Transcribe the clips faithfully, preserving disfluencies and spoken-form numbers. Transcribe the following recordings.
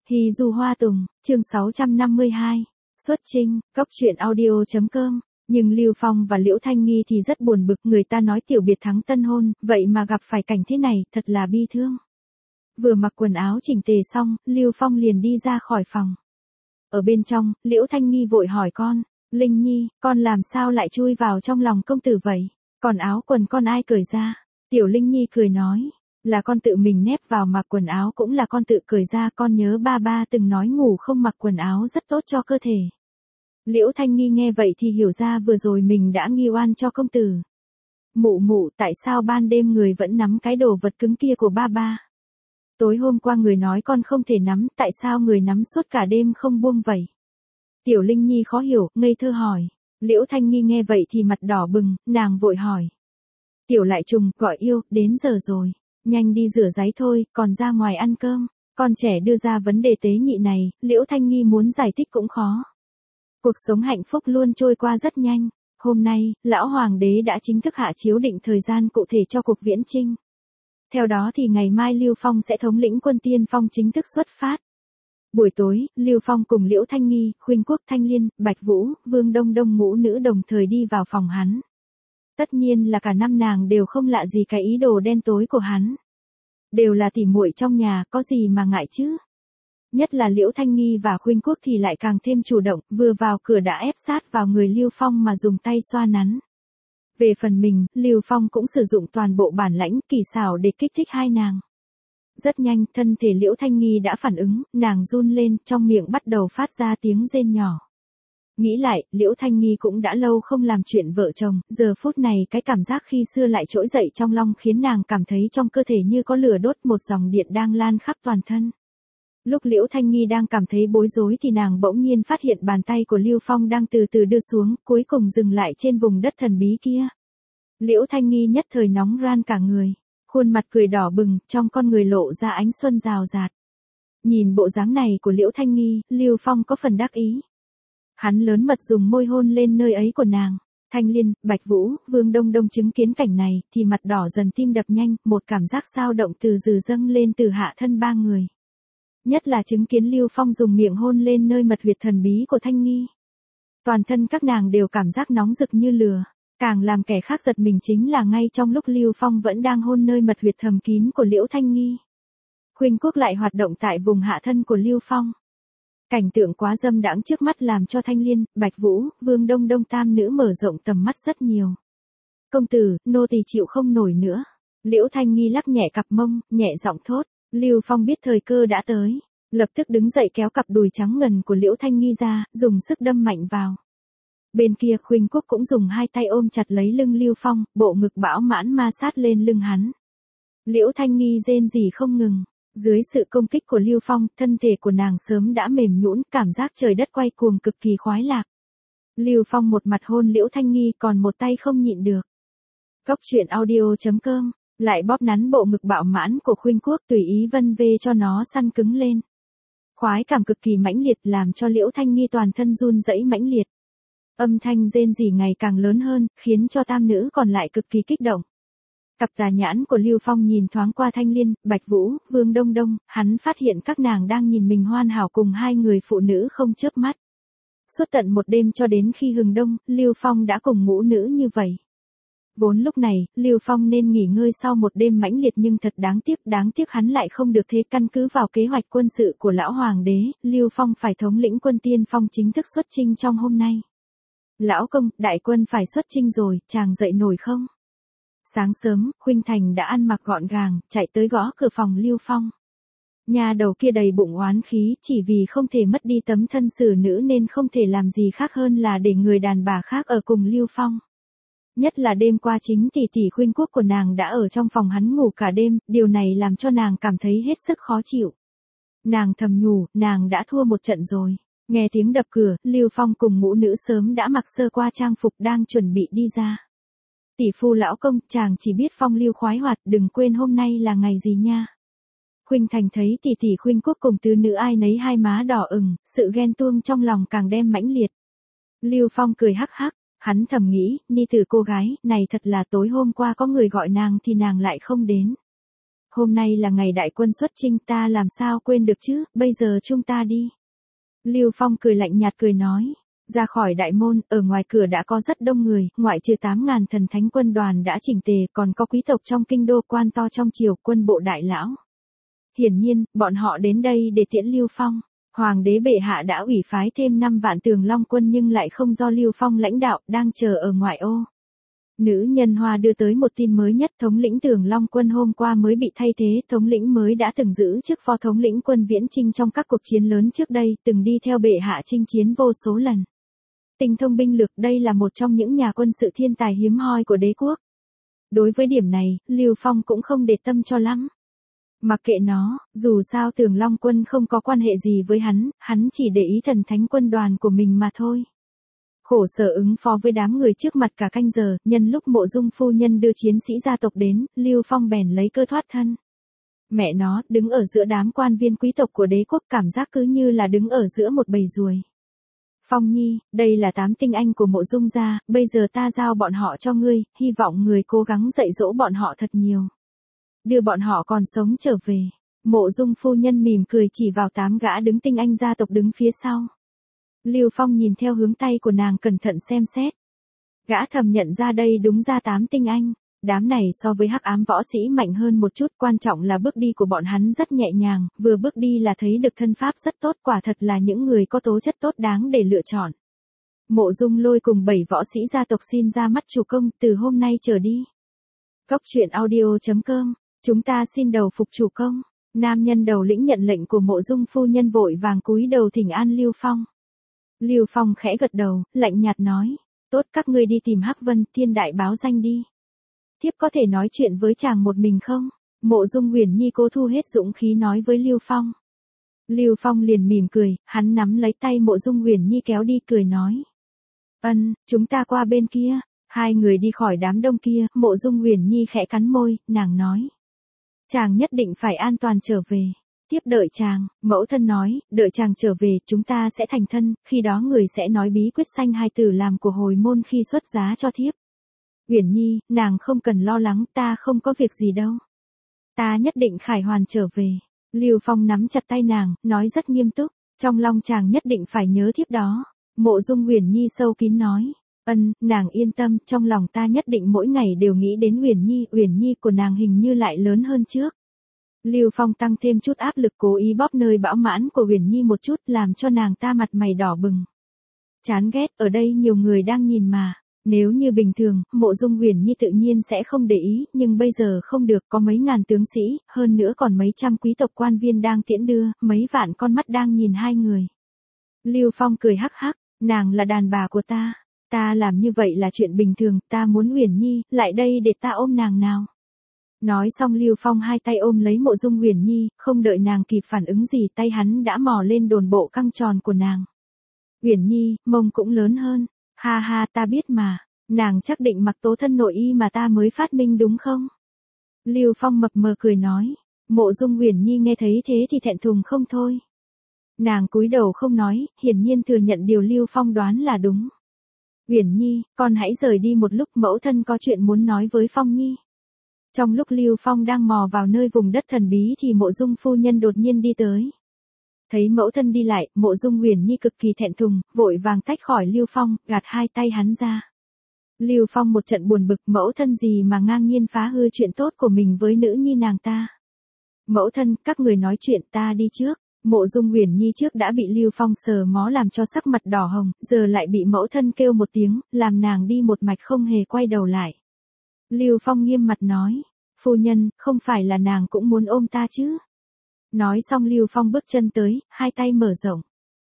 Hy Du Hoa Tùng, chương sáu trăm năm mươi hai, xuất trinh, cốc truyện audio.com. Nhưng Lưu Phong và Liễu Thanh Nghi thì rất buồn bực, người ta nói tiểu biệt thắng tân hôn, vậy mà gặp phải cảnh thế này, thật là bi thương. Vừa mặc quần áo chỉnh tề xong, Lưu Phong liền đi ra khỏi phòng. Ở bên trong, Liễu Thanh Nghi vội hỏi con, Linh Nhi, con làm sao lại chui vào trong lòng công tử vậy? Còn áo quần con ai cởi ra? Tiểu Linh Nhi cười nói, là con tự mình nép vào, mặc quần áo cũng là con tự cởi ra, con nhớ ba ba từng nói ngủ không mặc quần áo rất tốt cho cơ thể. Liễu Thanh Nghi nghe vậy thì hiểu ra vừa rồi mình đã nghi oan cho công tử. Mụ mụ, tại sao ban đêm người vẫn nắm cái đồ vật cứng kia của ba ba? Tối hôm qua người nói con không thể nắm, tại sao người nắm suốt cả đêm không buông vậy? Tiểu Linh Nhi khó hiểu, ngây thơ hỏi. Liễu Thanh Nghi nghe vậy thì mặt đỏ bừng, nàng vội hỏi. Tiểu Lại Trùng, gọi yêu, đến giờ rồi. Nhanh đi rửa ráy thôi, còn ra ngoài ăn cơm. Con trẻ đưa ra vấn đề tế nhị này, Liễu Thanh Nghi muốn giải thích cũng khó. Cuộc sống hạnh phúc luôn trôi qua rất nhanh. Hôm nay, lão hoàng đế đã chính thức hạ chiếu định thời gian cụ thể cho cuộc viễn chinh. Theo đó thì ngày mai Lưu Phong sẽ thống lĩnh quân tiên phong chính thức xuất phát. Buổi tối, Lưu Phong cùng Liễu Thanh Nghi, Khuynh Quốc, Thanh Liên, Bạch Vũ, Vương Đông Đông ngũ nữ đồng thời đi vào phòng hắn. Tất nhiên là cả năm nàng đều không lạ gì cái ý đồ đen tối của hắn. Đều là tỉ muội trong nhà, có gì mà ngại chứ? Nhất là Liễu Thanh Nghi và Khuynh Quốc thì lại càng thêm chủ động, vừa vào cửa đã ép sát vào người Lưu Phong mà dùng tay xoa nắn. Về phần mình, Lưu Phong cũng sử dụng toàn bộ bản lãnh kỳ xảo để kích thích hai nàng. Rất nhanh, thân thể Liễu Thanh Nghi đã phản ứng, nàng run lên, trong miệng bắt đầu phát ra tiếng rên nhỏ. Nghĩ lại, Liễu Thanh Nghi cũng đã lâu không làm chuyện vợ chồng, giờ phút này cái cảm giác khi xưa lại trỗi dậy trong lòng khiến nàng cảm thấy trong cơ thể như có lửa đốt, một dòng điện đang lan khắp toàn thân. Lúc Liễu Thanh Nghi đang cảm thấy bối rối thì nàng bỗng nhiên phát hiện bàn tay của Lưu Phong đang từ từ đưa xuống, cuối cùng dừng lại trên vùng đất thần bí kia. Liễu Thanh Nghi nhất thời nóng ran cả người, khuôn mặt cười đỏ bừng, trong con người lộ ra ánh xuân rào rạt. Nhìn bộ dáng này của Liễu Thanh Nghi, Lưu Phong có phần đắc ý. Hắn lớn mật dùng môi hôn lên nơi ấy của nàng. Thanh Liên, Bạch Vũ, Vương Đông Đông chứng kiến cảnh này thì mặt đỏ dần, tim đập nhanh, một cảm giác xao động từ từ dâng lên từ hạ thân ba người. Nhất là chứng kiến Lưu Phong dùng miệng hôn lên nơi mật huyệt thần bí của Thanh Nghi. Toàn thân các nàng đều cảm giác nóng rực như lửa. Càng làm kẻ khác giật mình chính là ngay trong lúc Lưu Phong vẫn đang hôn nơi mật huyệt thầm kín của Liễu Thanh Nghi, Khuynh Quốc lại hoạt động tại vùng hạ thân của Lưu Phong. Cảnh tượng quá dâm đãng trước mắt làm cho Thanh Liên, Bạch Vũ, Vương Đông Đông tam nữ mở rộng tầm mắt rất nhiều. Công tử, nô tỳ chịu không nổi nữa. Liễu Thanh Nghi lắc nhẹ cặp mông, nhẹ giọng thốt. Lưu Phong biết thời cơ đã tới, lập tức đứng dậy kéo cặp đùi trắng ngần của Liễu Thanh Nghi ra, dùng sức đâm mạnh vào. Bên kia Khuynh Quốc cũng dùng hai tay ôm chặt lấy lưng Lưu Phong, bộ ngực bão mãn ma sát lên lưng hắn. Liễu Thanh Nghi rên rỉ không ngừng. Dưới sự công kích của Lưu Phong, thân thể của nàng sớm đã mềm nhũn, cảm giác trời đất quay cuồng cực kỳ khoái lạc. Lưu Phong một mặt hôn Liễu Thanh Nghi, còn một tay không nhịn được. Cốc truyện audio.com lại bóp nắn bộ ngực bạo mãn của Khuynh Quốc, tùy ý vân vê cho nó săn cứng lên. Khoái cảm cực kỳ mãnh liệt làm cho Liễu Thanh Nghi toàn thân run rẩy mãnh liệt. Âm thanh rên rỉ ngày càng lớn hơn, khiến cho tam nữ còn lại cực kỳ kích động. Cặp tà nhãn của Lưu Phong nhìn thoáng qua Thanh Liên, Bạch Vũ, Vương Đông Đông, hắn phát hiện các nàng đang nhìn mình hoàn hảo cùng hai người phụ nữ không chớp mắt. Suốt tận một đêm cho đến khi hừng đông, Lưu Phong đã cùng ngũ nữ như vậy. Vốn lúc này, Lưu Phong nên nghỉ ngơi sau một đêm mãnh liệt, nhưng thật đáng tiếc, đáng tiếc hắn lại không được thế. Căn cứ vào kế hoạch quân sự của lão hoàng đế, Lưu Phong phải thống lĩnh quân tiên phong chính thức xuất chinh trong hôm nay. Lão công, đại quân phải xuất chinh rồi, chàng dậy nổi không? Sáng sớm, Khuynh Thành đã ăn mặc gọn gàng, chạy tới gõ cửa phòng Lưu Phong. Nhà đầu kia đầy bụng oán khí, chỉ vì không thể mất đi tấm thân xử nữ nên không thể làm gì khác hơn là để người đàn bà khác ở cùng Lưu Phong. Nhất là đêm qua chính tỷ tỷ Khuynh Quốc của nàng đã ở trong phòng hắn ngủ cả đêm, điều này làm cho nàng cảm thấy hết sức khó chịu. Nàng thầm nhủ, nàng đã thua một trận rồi. Nghe tiếng đập cửa, Lưu Phong cùng ngũ nữ sớm đã mặc sơ qua trang phục đang chuẩn bị đi ra. Tỷ phu lão công, chàng chỉ biết phong lưu khoái hoạt, đừng quên hôm nay là ngày gì nha. Khuynh Thành thấy tỷ tỷ Khuynh Quốc cùng tứ nữ ai nấy hai má đỏ ửng, sự ghen tuông trong lòng càng đem mãnh liệt. Lưu Phong cười hắc hắc, hắn thầm nghĩ, ni tử cô gái, này thật là tối hôm qua có người gọi nàng thì nàng lại không đến. hôm nay là ngày đại quân xuất chinh ta làm sao quên được chứ, bây giờ chúng ta đi. Lưu Phong cười lạnh nhạt cười nói. Ra khỏi đại môn, ở ngoài cửa đã có rất đông người, ngoại trừ tám ngàn thần thánh quân đoàn đã chỉnh tề, còn có quý tộc trong kinh đô, quan to trong triều, quân bộ đại lão. Hiển nhiên, bọn họ đến đây để tiễn Lưu Phong. Hoàng đế bệ hạ đã ủy phái thêm năm vạn Tường Long quân nhưng lại không do Lưu Phong lãnh đạo, đang chờ ở ngoại ô. Nữ nhân Hoa đưa tới một tin mới nhất, thống lĩnh Tường Long quân hôm qua mới bị thay thế, thống lĩnh mới đã từng giữ chức phó thống lĩnh quân Viễn Chinh trong các cuộc chiến lớn trước đây, từng đi theo bệ hạ chinh chiến vô số lần. Tinh thông binh lực, đây là một trong những nhà quân sự thiên tài hiếm hoi của đế quốc. Đối với điểm này, Lưu Phong cũng không để tâm cho lắm. Mặc kệ nó, dù sao Tường Long quân không có quan hệ gì với hắn, hắn chỉ để ý thần thánh quân đoàn của mình mà thôi. Khổ sở ứng phó với đám người trước mặt cả canh giờ, nhân lúc Mộ Dung phu nhân đưa chiến sĩ gia tộc đến, Lưu Phong bèn lấy cơ thoát thân. Mẹ nó, đứng ở giữa đám quan viên quý tộc của đế quốc cảm giác cứ như là đứng ở giữa một bầy ruồi. Phong Nhi, đây là tám tinh anh của Mộ Dung gia, bây giờ ta giao bọn họ cho ngươi, hy vọng người cố gắng dạy dỗ bọn họ thật nhiều. Đưa bọn họ còn sống trở về. Mộ Dung phu nhân mỉm cười chỉ vào tám gã đứng tinh anh gia tộc đứng phía sau. Lưu Phong nhìn theo hướng tay của nàng cẩn thận xem xét. Gã thầm nhận ra đây đúng ra tám tinh anh. Đám này so với hắc ám võ sĩ mạnh hơn một chút, quan trọng là bước đi của bọn hắn rất nhẹ nhàng, vừa bước đi là thấy được thân pháp rất tốt, quả thật là những người có tố chất tốt đáng để lựa chọn. Mộ Dung Lôi cùng bảy võ sĩ gia tộc xin ra mắt chủ công, từ hôm nay trở đi. Cốc truyện audio chấm com, chúng ta xin đầu phục chủ công. Nam nhân đầu lĩnh nhận lệnh của Mộ Dung phu nhân vội vàng cúi đầu thỉnh an Lưu Phong. Lưu Phong khẽ gật đầu, lạnh nhạt nói, tốt, các ngươi đi tìm Hắc Vân, Thiên đại báo danh đi. Thiếp có thể nói chuyện với chàng một mình không? Mộ Dung Uyển Nhi cố thu hết dũng khí nói với Lưu Phong. Lưu Phong liền mỉm cười, hắn nắm lấy tay Mộ Dung Uyển Nhi kéo đi cười nói. Ân, chúng ta qua bên kia. Hai người đi khỏi đám đông kia, Mộ Dung Uyển Nhi khẽ cắn môi, nàng nói. Chàng nhất định phải an toàn trở về. Tiếp đợi chàng, mẫu thân nói, đợi chàng trở về, chúng ta sẽ thành thân, khi đó người sẽ nói bí quyết sanh hai tử làm của hồi môn khi xuất giá cho thiếp. Uyển Nhi, nàng không cần lo lắng, ta không có việc gì đâu. Ta nhất định khải hoàn trở về. Lưu Phong nắm chặt tay nàng, nói rất nghiêm túc, trong lòng chàng nhất định phải nhớ thiếp đó. Mộ Dung Uyển Nhi sâu kín nói, ân, nàng yên tâm, trong lòng ta nhất định mỗi ngày đều nghĩ đến Uyển Nhi, Uyển Nhi của nàng hình như lại lớn hơn trước. Lưu Phong tăng thêm chút áp lực cố ý bóp nơi bão mãn của Uyển Nhi một chút làm cho nàng ta mặt mày đỏ bừng. Chán ghét, ở đây nhiều người đang nhìn mà. Nếu như bình thường, Mộ Dung Uyển Nhi tự nhiên sẽ không để ý, nhưng bây giờ không được, có mấy ngàn tướng sĩ, hơn nữa còn mấy trăm quý tộc quan viên đang tiễn đưa, mấy vạn con mắt đang nhìn hai người. Lưu Phong cười hắc hắc, nàng là đàn bà của ta, ta làm như vậy là chuyện bình thường, ta muốn Uyển Nhi, lại đây để ta ôm nàng nào. Nói xong Lưu Phong hai tay ôm lấy Mộ Dung Uyển Nhi, không đợi nàng kịp phản ứng gì, tay hắn đã mò lên đồn bộ căng tròn của nàng. Uyển Nhi, mông cũng lớn hơn. Ha ha, ta biết mà, nàng chắc định mặc tố thân nội y mà ta mới phát minh đúng không? Lưu Phong mập mờ cười nói. Mộ Dung Uyển Nhi nghe thấy thế thì thẹn thùng không thôi. Nàng cúi đầu không nói, hiển nhiên thừa nhận điều Lưu Phong đoán là đúng. Uyển Nhi, con hãy rời đi một lúc, mẫu thân có chuyện muốn nói với Phong Nhi. Trong lúc Lưu Phong đang mò vào nơi vùng đất thần bí thì Mộ Dung phu nhân đột nhiên đi tới. Thấy mẫu thân đi lại, Mộ Dung Uyển Nhi cực kỳ thẹn thùng, vội vàng tách khỏi Lưu Phong, gạt hai tay hắn ra. Lưu Phong một trận buồn bực, mẫu thân gì mà ngang nhiên phá hư chuyện tốt của mình với nữ nhi nàng ta. Mẫu thân, các người nói chuyện, ta đi trước. Mộ Dung Uyển Nhi trước đã bị Lưu Phong sờ mó làm cho sắc mặt đỏ hồng, giờ lại bị mẫu thân kêu một tiếng, làm nàng đi một mạch không hề quay đầu lại. Lưu Phong nghiêm mặt nói, phu nhân, không phải là nàng cũng muốn ôm ta chứ? Nói xong Lưu Phong bước chân tới, hai tay mở rộng.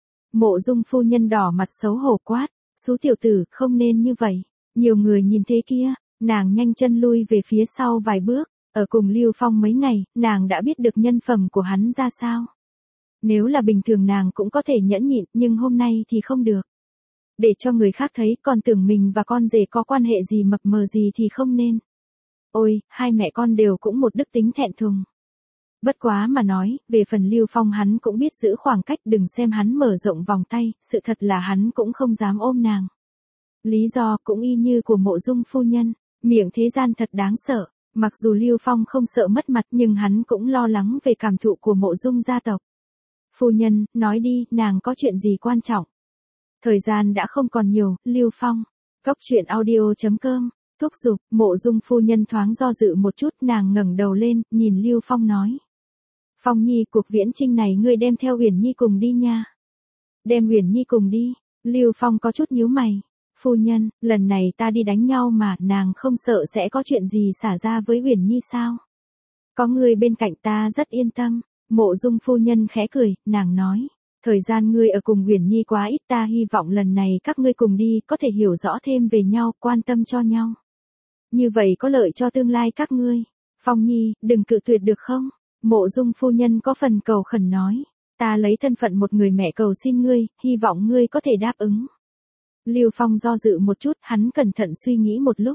Mộ Dung phu nhân đỏ mặt xấu hổ quát, xú tiểu tử, không nên như vậy. Nhiều người nhìn thế kia, nàng nhanh chân lui về phía sau vài bước, ở cùng Lưu Phong mấy ngày, nàng đã biết được nhân phẩm của hắn ra sao. Nếu là bình thường nàng cũng có thể nhẫn nhịn, nhưng hôm nay thì không được. Để cho người khác thấy còn tưởng mình và con rể có quan hệ gì mập mờ gì thì không nên. Ôi, hai mẹ con đều cũng một đức tính thẹn thùng. Bất quá mà nói, về phần Lưu Phong hắn cũng biết giữ khoảng cách, đừng xem hắn mở rộng vòng tay, sự thật là hắn cũng không dám ôm nàng. Lý do cũng y như của Mộ Dung phu nhân, miệng thế gian thật đáng sợ, Mặc dù Lưu Phong không sợ mất mặt nhưng hắn cũng lo lắng về cảm thụ của Mộ Dung gia tộc. Phu nhân, nói đi, nàng có chuyện gì quan trọng? Thời gian đã không còn nhiều, Lưu Phong. Cốc truyện audio chấm com, thúc giục. Mộ Dung phu nhân thoáng do dự một chút, nàng ngẩng đầu lên, nhìn Lưu Phong nói. Phong Nhi, cuộc viễn chinh này ngươi đem theo Uyển Nhi cùng đi nha. Đem Uyển Nhi cùng đi. Lưu Phong có chút nhíu mày. Phu nhân, lần này ta đi đánh nhau mà, nàng không sợ sẽ có chuyện gì xả ra với Uyển Nhi sao? Có người bên cạnh ta rất yên tâm. Mộ Dung phu nhân khẽ cười, nàng nói. Thời gian ngươi ở cùng Uyển Nhi quá ít, ta hy vọng lần này các ngươi cùng đi có thể hiểu rõ thêm về nhau, quan tâm cho nhau. Như vậy có lợi cho tương lai các ngươi. Phong Nhi, đừng cự tuyệt được không? Mộ Dung phu nhân có phần cầu khẩn nói. Ta lấy thân phận một người mẹ cầu xin ngươi, hy vọng ngươi có thể đáp ứng. Lưu Phong do dự một chút, hắn cẩn thận suy nghĩ một lúc.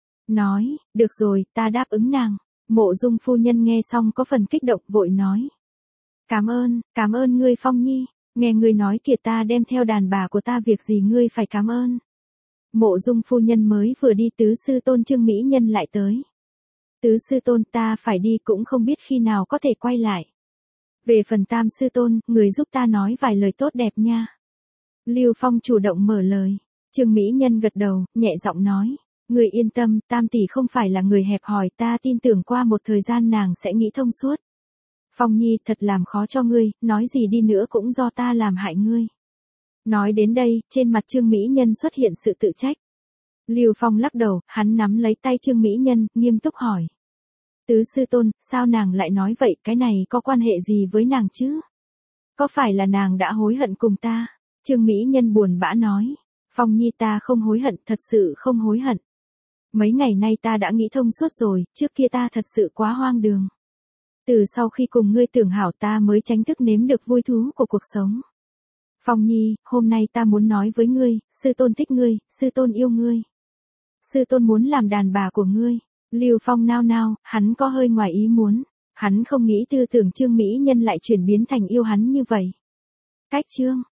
Nói, được rồi, ta đáp ứng nàng. Mộ Dung phu nhân nghe xong có phần kích động, vội nói. Cảm ơn, cảm ơn ngươi Phong Nhi, nghe ngươi nói kìa, ta đem theo đàn bà của ta, việc gì ngươi phải cảm ơn. Mộ Dung phu nhân mới vừa đi, tứ sư tôn Trương Mỹ Nhân lại tới. Tứ sư tôn, ta phải đi, cũng không biết khi nào có thể quay lại. Về phần tam sư tôn, người giúp ta nói vài lời tốt đẹp nha. Lưu Phong chủ động mở lời. Trương Mỹ Nhân gật đầu, nhẹ giọng nói. Người yên tâm, tam tỷ không phải là người hẹp hòi, ta tin tưởng qua một thời gian nàng sẽ nghĩ thông suốt. Phong Nhi, thật làm khó cho ngươi, nói gì đi nữa cũng do ta làm hại ngươi. Nói đến đây, trên mặt Trương Mỹ Nhân xuất hiện sự tự trách. Lưu Phong lắc đầu, hắn nắm lấy tay Trương Mỹ Nhân, nghiêm túc hỏi. Tứ sư tôn, sao nàng lại nói vậy, cái này có quan hệ gì với nàng chứ? Có phải là nàng đã hối hận cùng ta? Trương Mỹ Nhân buồn bã nói. Phong Nhi, ta không hối hận, thật sự không hối hận. Mấy ngày nay ta đã nghĩ thông suốt rồi, trước kia ta thật sự quá hoang đường. Từ sau khi cùng ngươi tưởng hảo, ta mới tránh thức nếm được vui thú của cuộc sống. Phong Nhi, hôm nay ta muốn nói với ngươi, sư tôn thích ngươi, sư tôn yêu ngươi. Sư tôn muốn làm đàn bà của ngươi. Lưu Phong nao nao, hắn có hơi ngoài ý muốn. Hắn không nghĩ tư tưởng Trương Mỹ Nhân lại chuyển biến thành yêu hắn như vậy. Cách chương.